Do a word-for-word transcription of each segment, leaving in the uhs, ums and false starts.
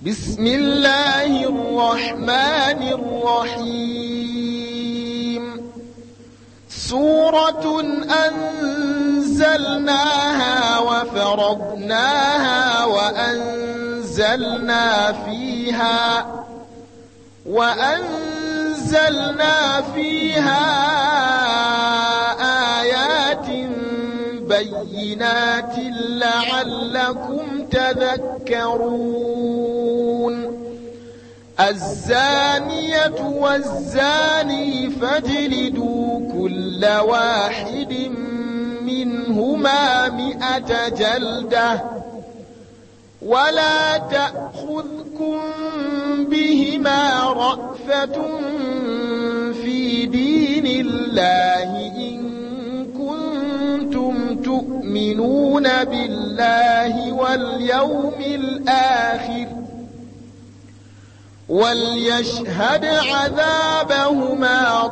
بسم الله الرحمن الرحيم سورة أنزلناها وفرضناها وأنزلنا فيها وأنزلنا فيها آيات بينات لعلكم تذكرون الزانية والزاني فاجلدوا كل واحد منهما مئة جلدة ولا تأخذكم بهما رأفة في دين الله إن كنتم تؤمنون بالله واليوم الآخر وليشهد عذابهما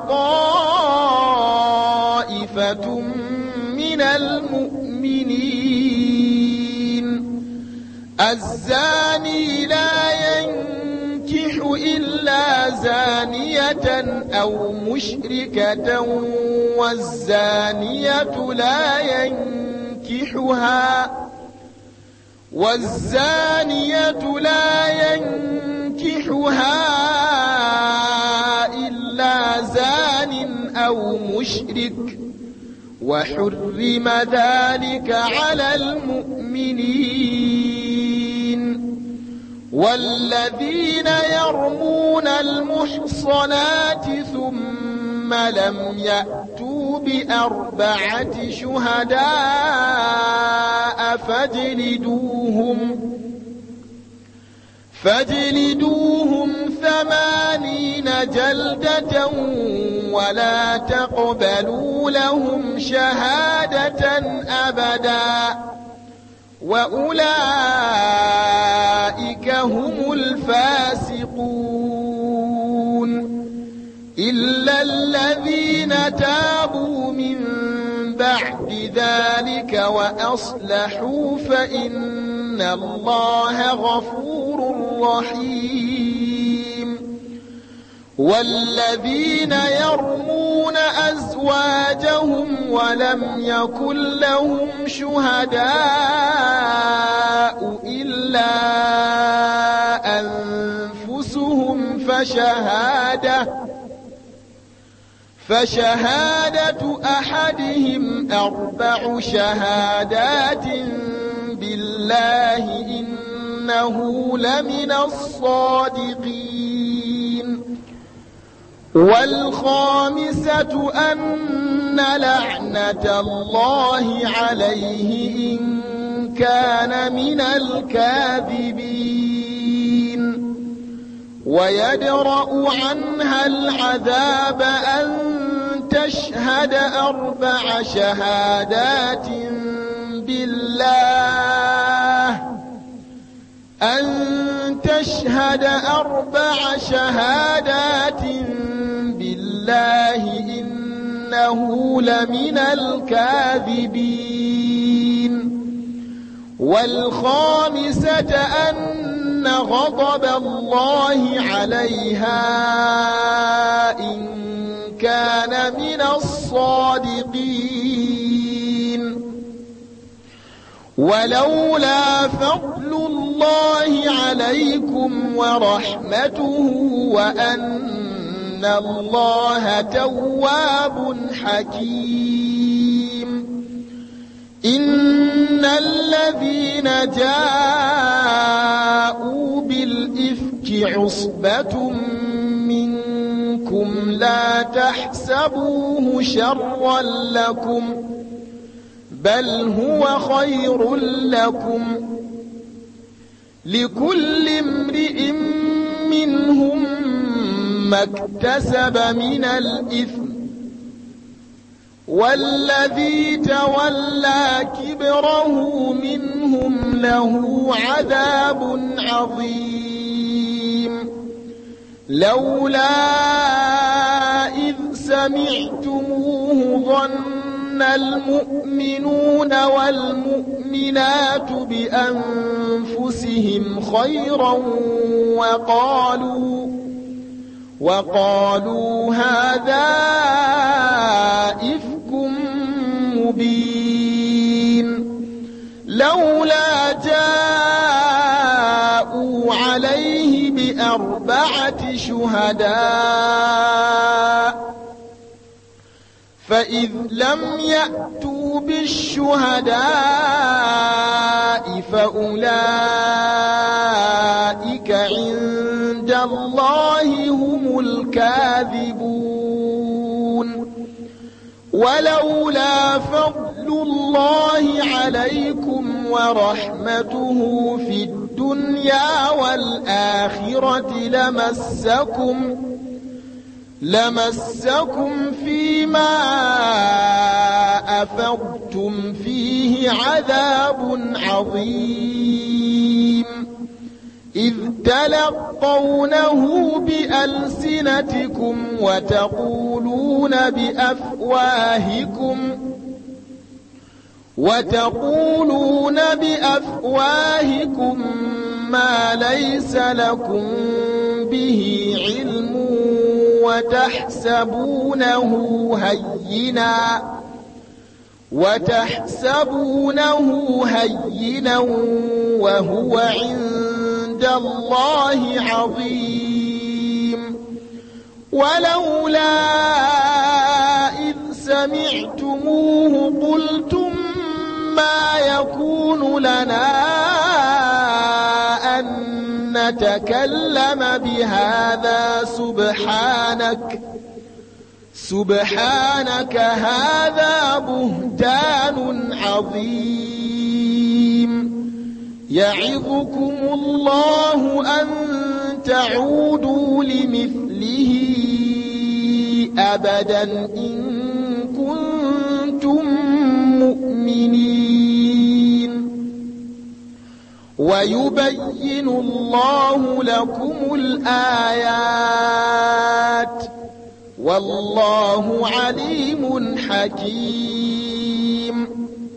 طائفة من المؤمنين الزاني لا ينكح إلا زانية أو مشركة والزانية لا ينكحها والزانية لا ينكحها إلا زان أو مشرك وحرم ذلك على المؤمنين والذين يرمون المحصنات ثم لم يأتوا بأربعة شهداء فاجلدوهم فاجلدوهم ثمانين جلدة ولا تقبلوا لهم شهادة أبدا وأولئك هم الفاسقون إلا الذين تابوا من بعد ذلك وأصلحوا فإن الله غفور رحيم والذين يرمون أزواجهم ولم يكن لهم شهداء إلا أنفسهم فشهادة فشهادة أحدهم أربع شهادات بالله إنه لمن الصادقين والخامسة أن لعنة الله عليه إن كان من الكاذبين ويدرأ عنها العذاب أن تشهد أربع شهادات بالله أن تشهد أربع شهادات بالله إنه لمن الكاذبين والخامسة أن غضب الله عليها إن كان من الصادقين ولولا فضل الله عليكم ورحمته وأن الله تواب حكيم إن الذين جاءوا بالإفك عصبة منكم لا تحسبوه شرا لكم بل هو خير لكم لكل امرئ منهم ما اكتسب من الإثم والذي تولى كبره منهم له عذاب عظيم لولا إذ سمعتموه ظن المؤمنون والمؤمنات بأنفسهم خيرا وقالوا وقالوا هذا إفك مبين لولا جاءوا عليه بأربعة شهداء فإذ لم يأتوا بالشهداء فأولئك عند الله هم الكاذبون ولولا فضل الله عليكم ورحمته في الدنيا والآخرة لمسكم لمسكم فيما أفضتم فيه عذاب عظيم إذ تلقونه بألسنتكم وتقولون بأفواهكم وتقولون بأفواهكم ما ليس لكم به علم وتحسبونه هينا وتحسبونه هينا وهو عند الله عظيم ولولا إذ سمعتموه قلتم ما يكون لنا أن نتكلم بهذا سبحانك سبحانك هذا بهتان عظيم يعظكم الله أن تعودوا لمثله أبدا إن كنتم مؤمنين ويبين الله لكم الآيات والله عليم حكيم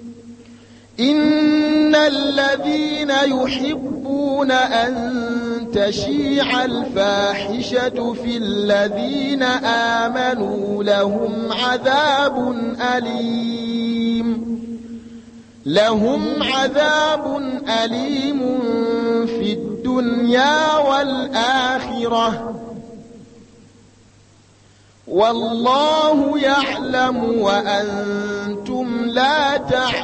إن الذين يحبون أن تشيع الفاحشة في الذين آمنوا لهم عذاب أليم لهم عذاب أليم في الدنيا والآخرة والله يعلم وأنتم لا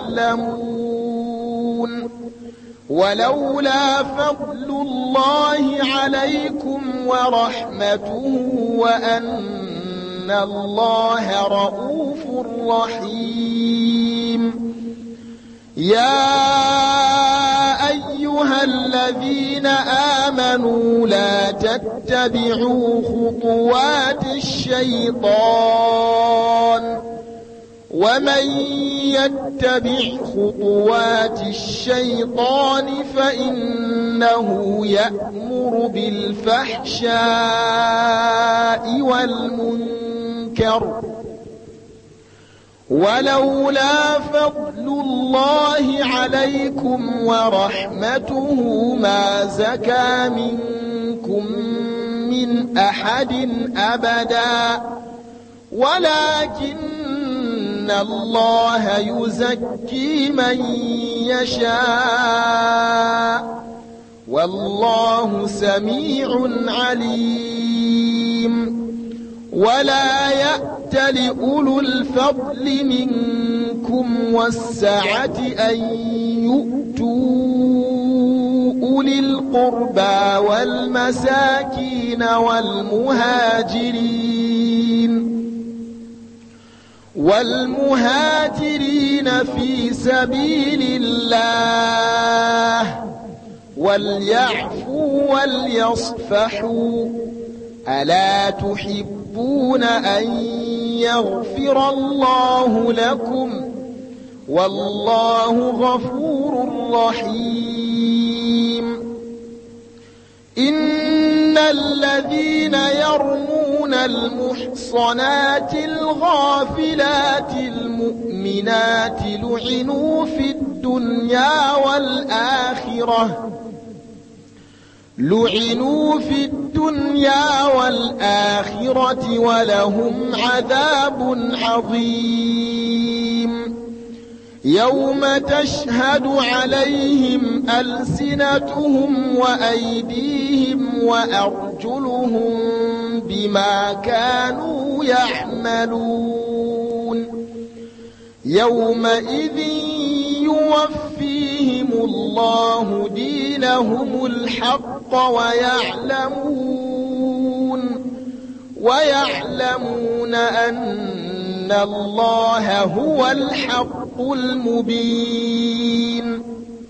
تعلمون ولولا فضل الله عليكم ورحمته وأن الله رؤوف رحيم يا أيها الذين آمنوا لا تتبعوا خطوات الشيطان ومن يتبع خطوات الشيطان فإنه يأمر بالفحشاء والمنكر ولولا فضل الله عليكم ورحمته ما زكى منكم من أحد أبدا ولكن الله يزكي من يشاء والله سميع عليم ولا يأت لأولو الفضل منكم والسعة أن يؤتوا أولي القربى والمساكين والمهاجرين والمهاجرين في سبيل الله وليعفوا وليصفحوا ألا تحبون أن يغفر الله لكم والله غفور رحيم إن الذين يرمون المحصنات الغافلات المؤمنات والمؤمنات لعنوا في الدنيا والآخرة لعنوا في الدنيا والآخرة ولهم عذاب عظيم يوم تشهد عليهم ألسنتهم وأيديهم وأرجلهم بما كانوا يعملون يومئذ يوفيهم الله دينهم الحق ويعلمون ويعلمون أن الله هو الحق المبين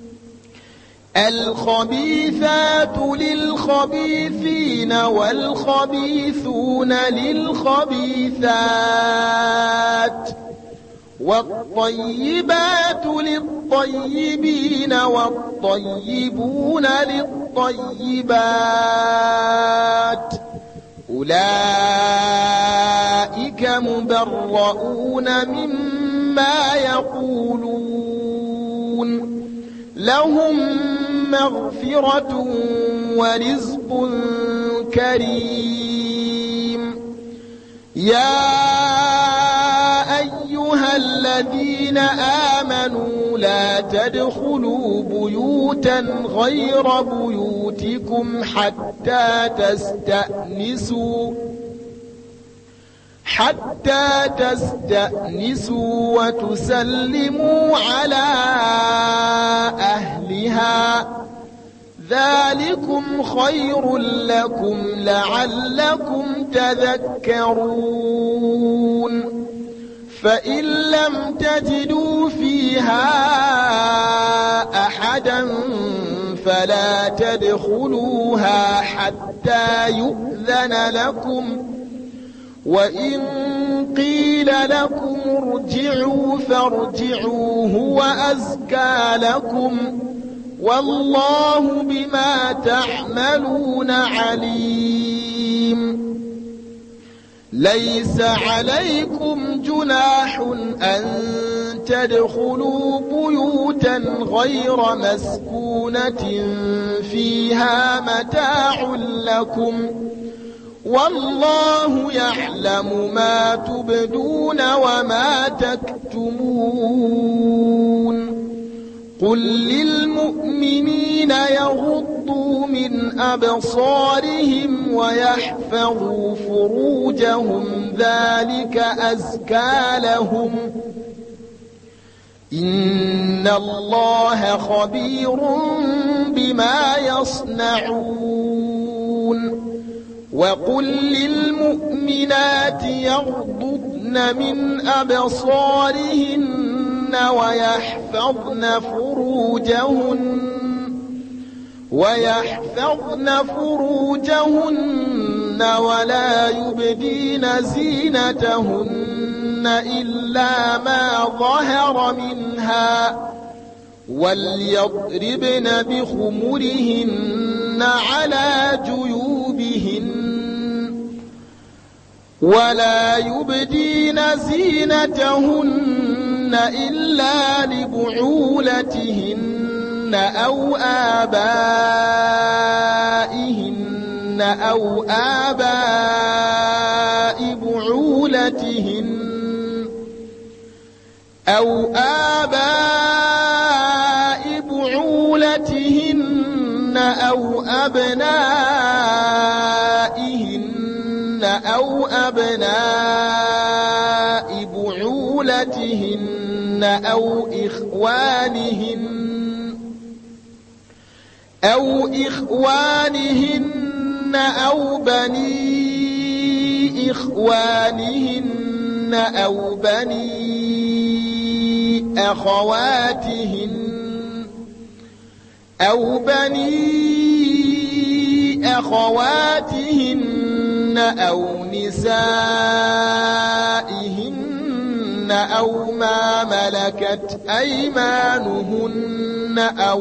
الخبيثات للخبيثين والخبيثون للخبيثات والطيبات للطيبين والطيبون للطيبات أولئك مبرؤون مما يقولون لهم مغفرة ورزق كريم يا أيها الذين آمنوا لا تدخلوا بيوتا غير بيوتكم حتى تستأنسوا حتى تستأنسوا وتسلموا على أهلها ذلكم خير لكم لعلكم تذكرون فإن لم تجدوا فيها أحدا فلا تدخلوها حتى يؤذن لكم وإن قيل لكم ارجعوا فارجعوا هو أزكى لكم والله بما تعملون عليم ليس عليكم جناح أن تدخلوا بيوتا غير مسكونة فيها متاع لكم والله يعلم ما تبدون وما تكتمون قل للمؤمنين يغضوا من أبصارهم ويحفظوا فروجهم ذلك أزكى لهم إن الله خبير بما يصنعون وقل للمؤمنات يغضضن من أبصارهن ويحفظن فروجهن ويحفظن فروجهن ولا يبدين زينتهن إلا ما ظهر منها وليضربن بخمرهن على جيوبهن ولا يبدين زينتهن إلا لبعولتهن أو آبائهن أو آباء بعولتهن أو آباء بعولتهن أو أبنائهن أو أبناء بعولتهن أو إخوانهن أو إخوانهن أو بني إخوانهن أو بني أخواتهن أو بني أخواتهن أو نسائهن أو ما ملكت أيمانهن أو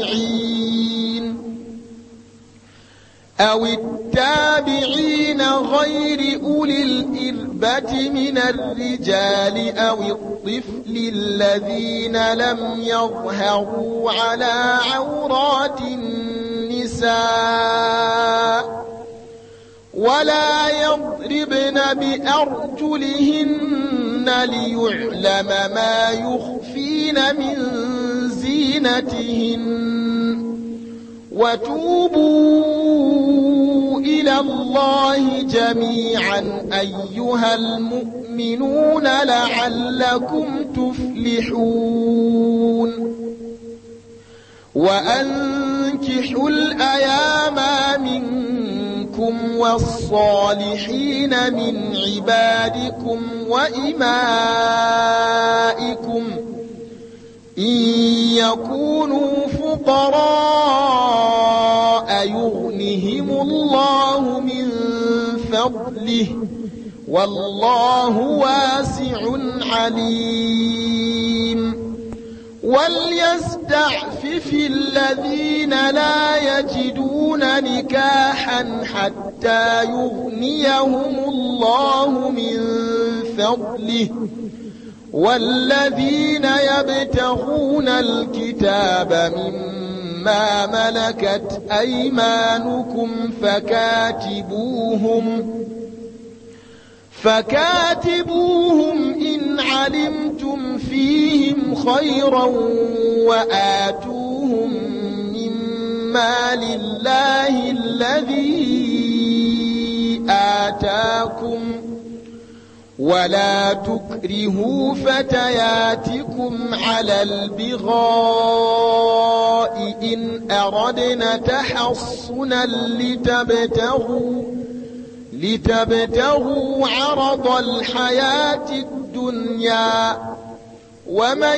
التابعين أو التابعين غير أولي الإربة من الرجال أو الطفل الذين لم يظهروا على عورات النساء ولا يضربن بأرجلهن ليعلم ما يخفين من زينتهن وتوبوا إلى الله جميعا أيها المؤمنون لعلكم تفلحون وأنكحوا الأيام منكم والصالحين من عبادكم وإمائكم إن يكونوا فقراء يغنهم الله من فضله والله واسع عليم وليستعفف الذين لا يجدون نكاحا حتى يغنيهم الله من فضله والذين يبتغون الكتاب مما ملكت أيمانكم فكاتبوهم فكاتبوهم إن علمتم فيهم خيرا وآتوهم مما لله الذي آتاكم ولا تكرهوا فتياتكم على البغاء إن أردنا تحصنا لتبتغوا لتبتغوا عرض الحياة الدنيا ومن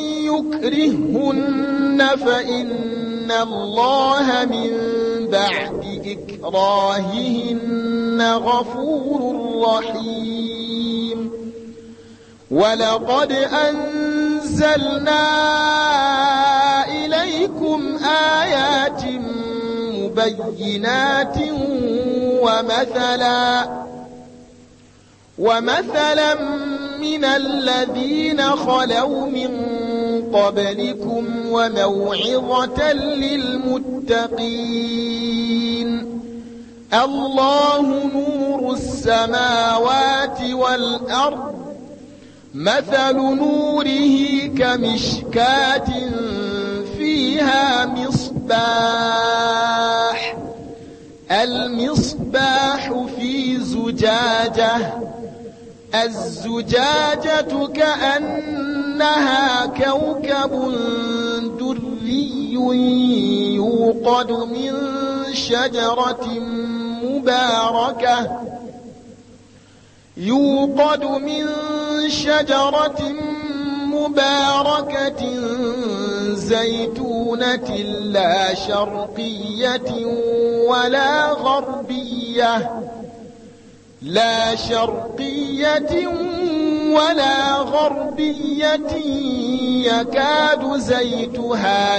يكرهن فإن الله من بعد إكراههن غفور رحيم ولقد أنزلنا إليكم آيات مبينات ومثلا ومثلا من الذين خلوا من قبلكم وموعظة للمتقين الله نور السماوات والأرض مثل نوره كمشكاة فيها مصباح المصباح في زجاجة الزجاجة كأنها كوكب دري يوقد من شجرة مباركة يوقد من شجرة مباركة زيتونة لا شرقية ولا غربية لا شرقية ولا غربية يكاد زيتها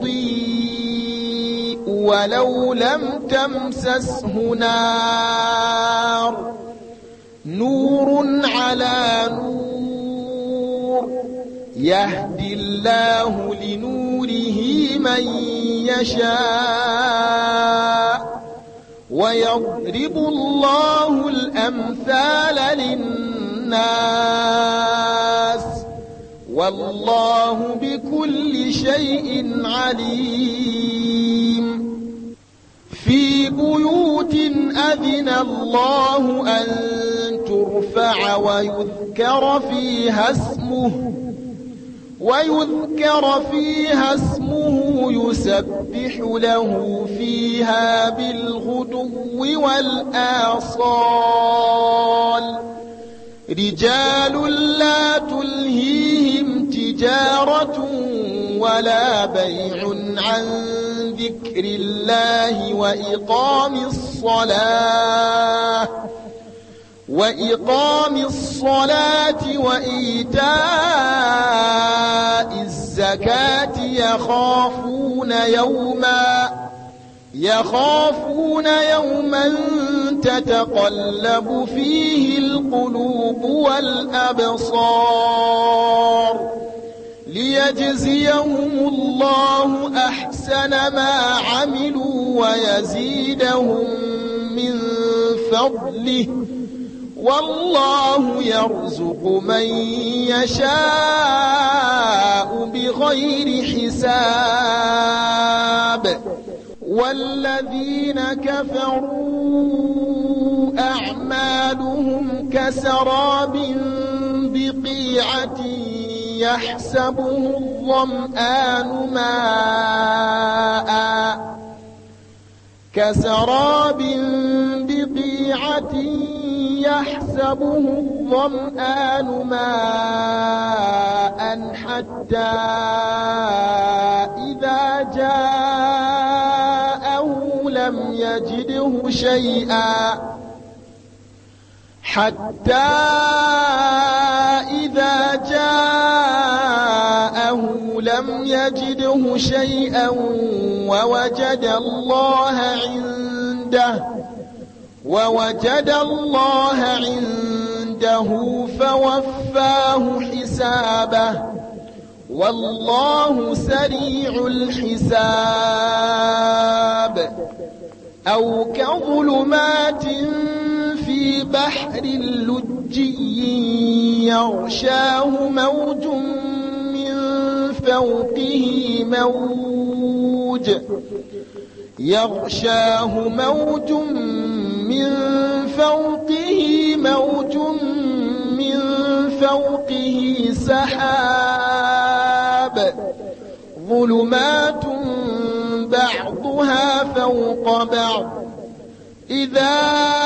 يضيء ولو لم تمسسه نار نور على نور يهدي الله لنوره من يشاء ويضرب الله الأمثال للناس والله بكل شيء عليم في بيوت أذن الله أن ترفع ويذكر فيها اسمه ويذكر فيها اسمه يسبح له فيها بالغدو والآصال رجال لا تلهيهم تجارة ولا بيع عن ذكر الله وإقام الصلاة وإقام الصلاة وإيتاء الزكاة يخافون يوما يخافون يوما تتقلب فيه القلوب والأبصار ليجزيهم الله أحسن ما عملوا ويزيدهم من فضله والله يرزق من يشاء بغير حساب. والذين كفروا أعمالهم كسراب بقيعة يحسبه الظمآن ماء كسراب بقيعة يحسبه الظمآن ماء حتى إذا جاءه لم يجده شيئا حتى إذا جاءه لم يجده شيئا ووجد الله عنده ووجد الله عنده فوفاه حسابه والله سريع الحساب. أو كظلمات في بحر لجي يغشاه موج من فوقه موج يغشاه موج من فوقه موج من فوقه سحاب ظلمات بعضها فوق بعض إذا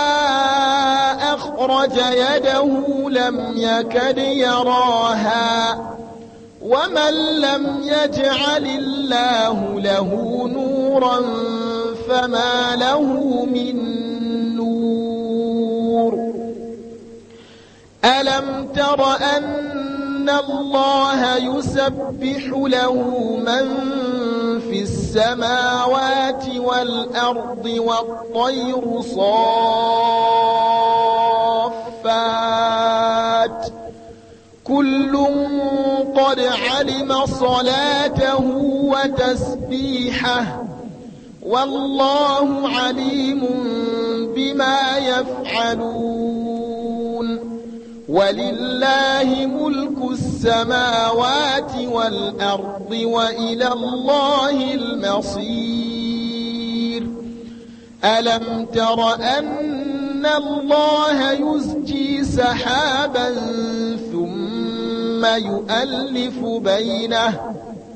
أخرج يده لم يكد يراها ومن لم يجعل الله له نورا فما له من نور. ألم تر أن الله يسبح له من في السماوات والأرض والطير صافات كل قد علم صلاته وتسبيحه والله عليم بما يفعلون. ولله ملك السماوات والأرض وإلى الله المصير. ألم تر أن الله يزجي سحابا ثم يؤلف بينه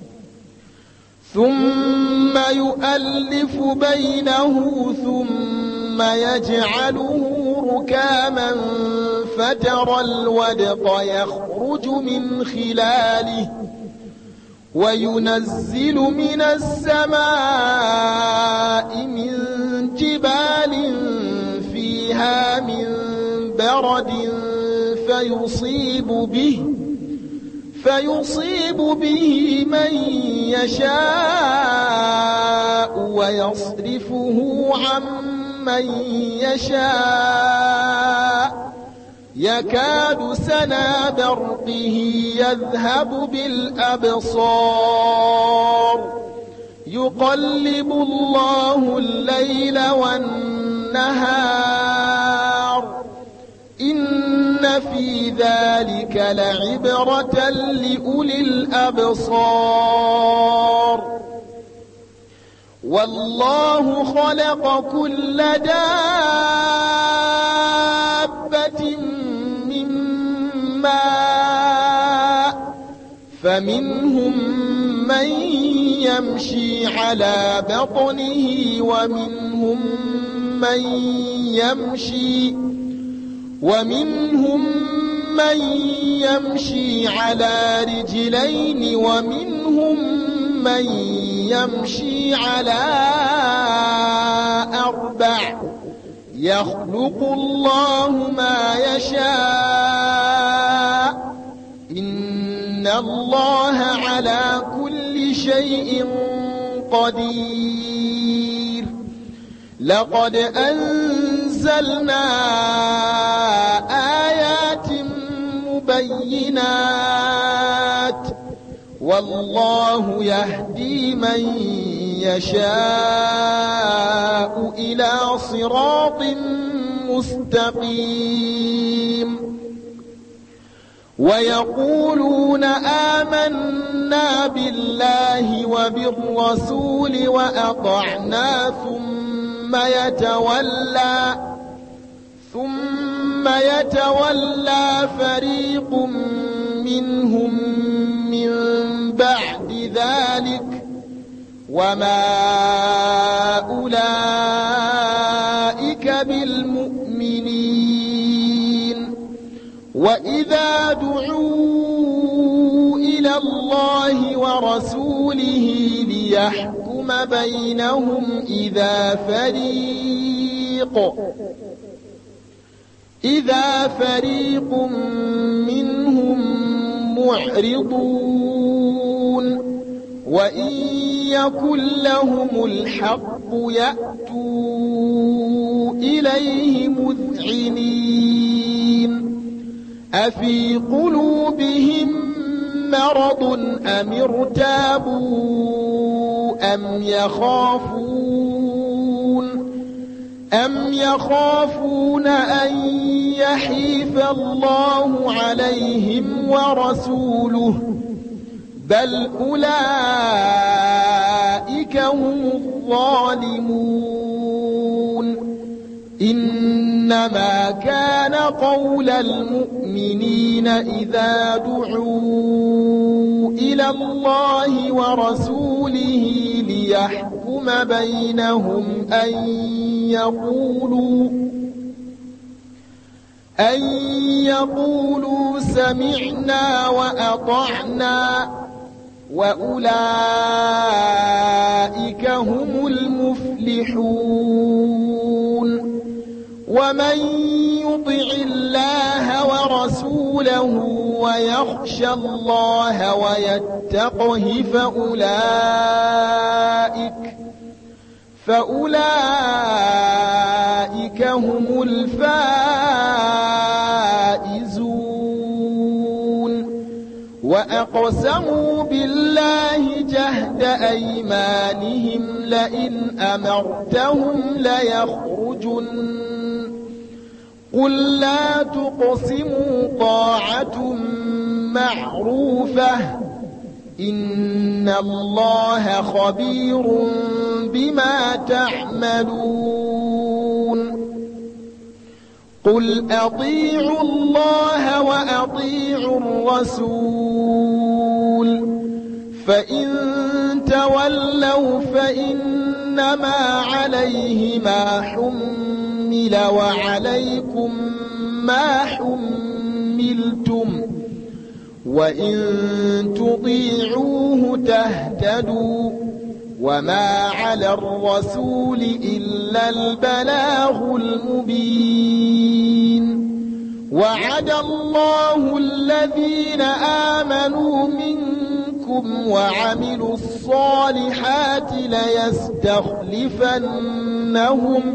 ثم يؤلف بينه ثم يجعله ركاما فترى الودق يخرج من خلاله وينزل من السماء من جبال فيها من برد فيصيب به فيصيب به من يشاء ويصرفه عن من يشاء يكاد سنا برقه يذهب بالأبصار يقلب الله الليل والنهار إن في ذلك لعبرة لأولي الأبصار. والله خلق كل دابة من ماء فمنهم من يمشي على بطنه ومنهم من يمشي ومنهم من يمشي على رجلين ومنهم من يمشي على أربع يخلق الله ما يشاء إن الله على كل شيء قدير. لقد أنزل أنزلنا آيات مبينات والله يهدي من يشاء إلى صراط مستقيم ويقولون آمنا بالله وبالرسول وأطعنا ثم يتولى ثم يتولى فريق منهم من بعد ذلك وما أولئك بالمؤمنين وإذا دعوا إلى الله ورسوله ليحكم بينهم إذا فريق إذا فريق منهم معرضون وإن يكن لهم الحق يأتوا إليه مذعنين أفي قلوبهم مرض أم ارتابوا أم يخافون أم يخافون أن يحيف الله عليهم ورسوله بل أولئك هم الظالمون إنما كان قول المؤمنين إذا دعوا إلى الله ورسوله ليحكم بينهم أن يقولوا أن يقولوا سمعنا وأطعنا وأولئك هم المفلحون ومن يطع الله ورسوله ويخشى الله ويتقه فأولئك فأولئك هم الفائزون وأقسموا بالله جهد أيمانهم لئن أمرتهم ليخرجن قل لا تقسموا طاعة معروفة إن الله خبير بما تعملون قل أطيعوا الله وأطيعوا الرسول فإن تولوا فإنما عليه ما حمل وعليكم ما حملتم وإن تطيعوه تهتدوا وما على الرسول إلا البلاغ المبين وعد الله الذين آمنوا منكم وعملوا الصالحات ليستخلفنهم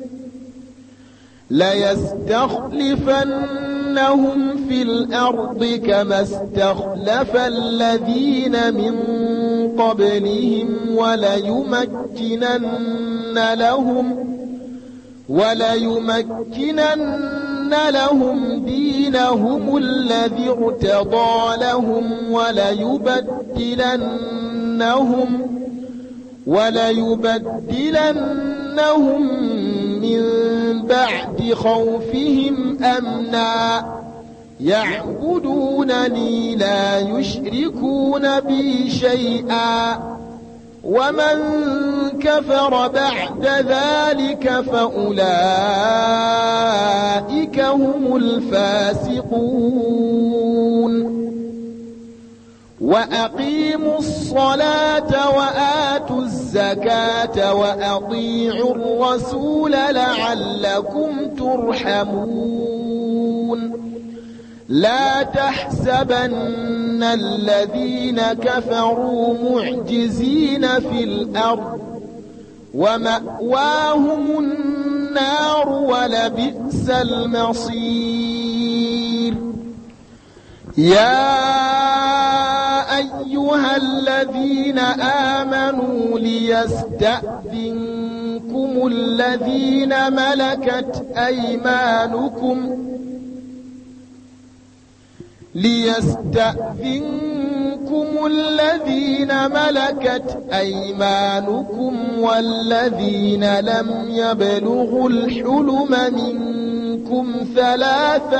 ليستخلفنهم في الأرض كما استخلف الذين من قبلهم وليمكنن لهم وليمكنن لهم دينهم الذي ارتضى لهم وليبدلنهم وليبدلنهم من بعد خوفهم أمنا يعبدونني لا يشركون بي شيئا ومن كفر بعد ذلك فأولئك هم الفاسقون وأقيموا الصلاة وآتوا الزكاة وأطيعوا الرسول لعلكم ترحمون لا تحسبن الذين كفروا معجزين في الأرض ومأواهم النار النار ولبئس المصير. يا أيها الذين آمنوا ليستأذنكم الذين ملكت أيمانكم ليستأذنكم الذين ملكت أيمانكم والذين لم يبلغوا الحلم منكم ثلاث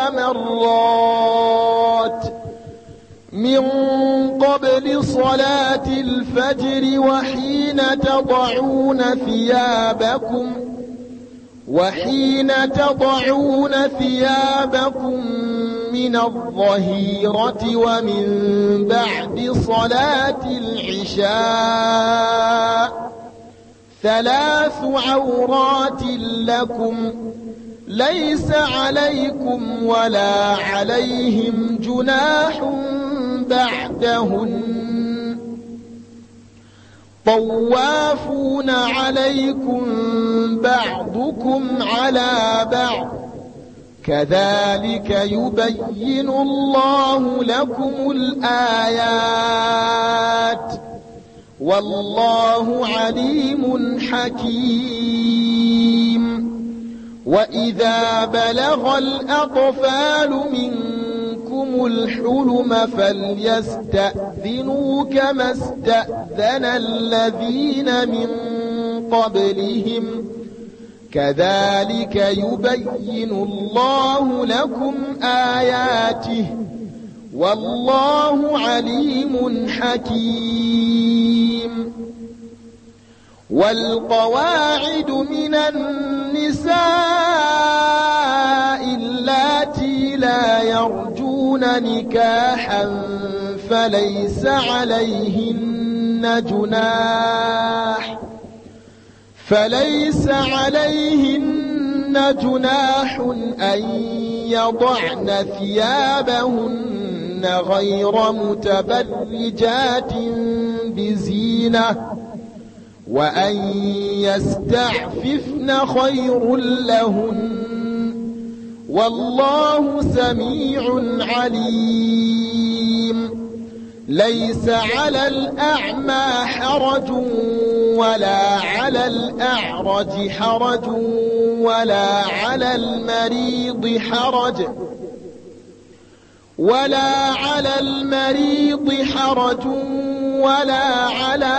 مرات من قبل صلاة الفجر وحين تضعون ثيابكم وحين تضعون ثيابكم من الظهيرة ومن بعد صلاة العشاء ثلاث عورات لكم ليس عليكم ولا عليهم جناح بعدهن طوافون عليكم بعضكم على بعض كذلك يبين الله لكم الآيات والله عليم حكيم. وإذا بلغ الأطفال منكم الحلم فليستأذنوا كما استأذن الذين من قبلهم كذلك يبين الله لكم آياته والله عليم حكيم. والقواعد من النساء اللاتي لا يرجون نكاحا فليس عليهن جناح فليس عليهن جناح أن يضعن ثيابهن غير متبرجات بزينة وأن يستعففن خير لهن والله سميع عليم. ليس على الأعمى حرج ولا على الأعرج حرج ولا على المريض حرج ولا على المريض حرج ولا على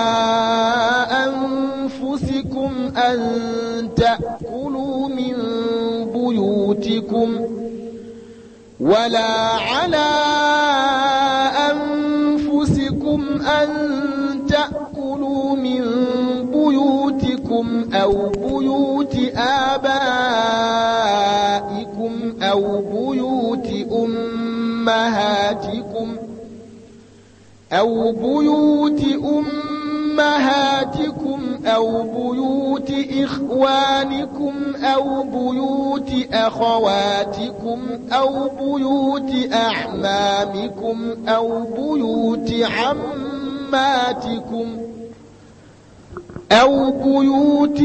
أنفسكم أن تأكلوا من بيوتكم ولا على أنفسكم أن تأكلوا من بيوتكم أو بيوت آبائكم أو بيوت أمهاتكم أو بيوت أمهاتكم أو بيوت إخوانكم أو بيوت أخواتكم أو بيوت أعمامكم أو بيوت عماتكم أو بيوت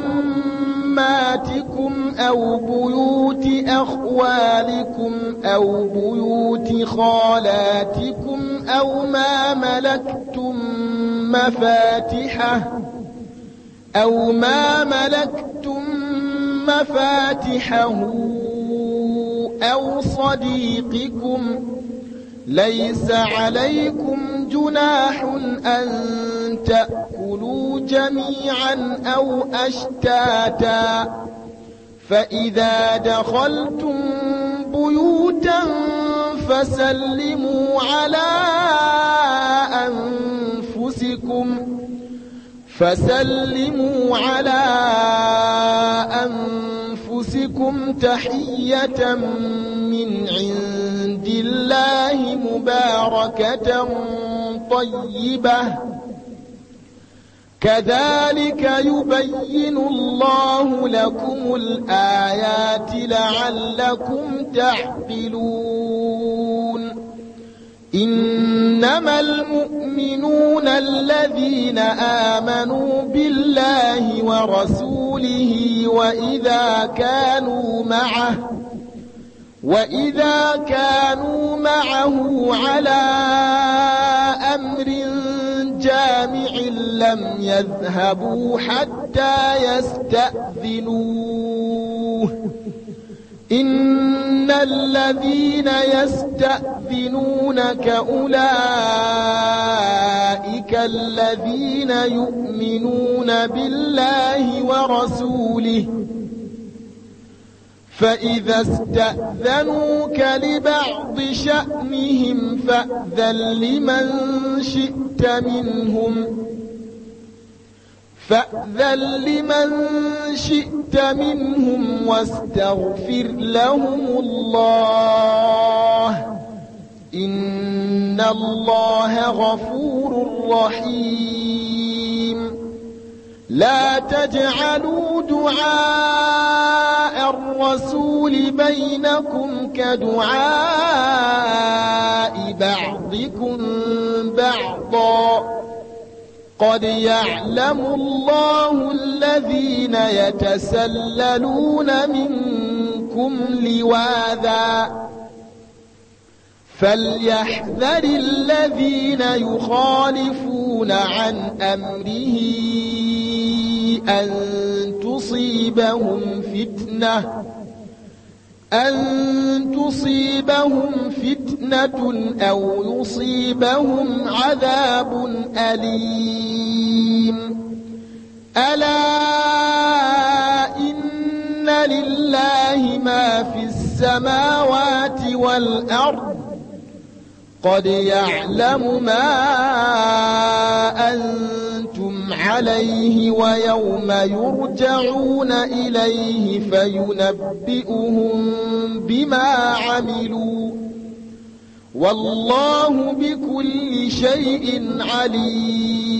عماتكم أو بيوت أخوالكم أو بيوت خالاتكم أو ما ملكتم مفاتحه أو ما ملكتم مفاتحه أو صديقكم ليس عليكم جناح أن تأكلوا جميعا أو أشتاتا فإذا دخلتم بيوتا فسلموا على أنفسكم فسلموا على أنفسكم تحية من عند الله مباركة طيبة كذلك يبين الله لكم الآيات لعلكم تعقلون إنما المؤمنون الذين آمنوا بالله ورسوله وإذا كانوا معه وإذا كانوا معه على أمر جامع لم يذهبوا حتى يستأذنوه إن الذين يستأذنونك أولئك الذين يؤمنون بالله ورسوله فإذا استأذنوك لبعض شأنهم فأذن لمن شئت منهم فأذن لمن شئت منهم واستغفر لهم الله إن الله غفور رحيم لا تجعلوا دعاء الرسول بينكم كدعاء بعضكم بعضا قد يعلم الله الذين يتسللون منكم لواذا فليحذر الذين يخالفون عن أمره أن تصيبهم فتنة أن تصيبهم فتنة أو يصيبهم عذاب أليم ألا إن لله ما في السماوات والأرض قد يعلم ما أنتم عليه ويوم يرجعون إليه فينبئهم بما عملوا والله بكل شيء عليم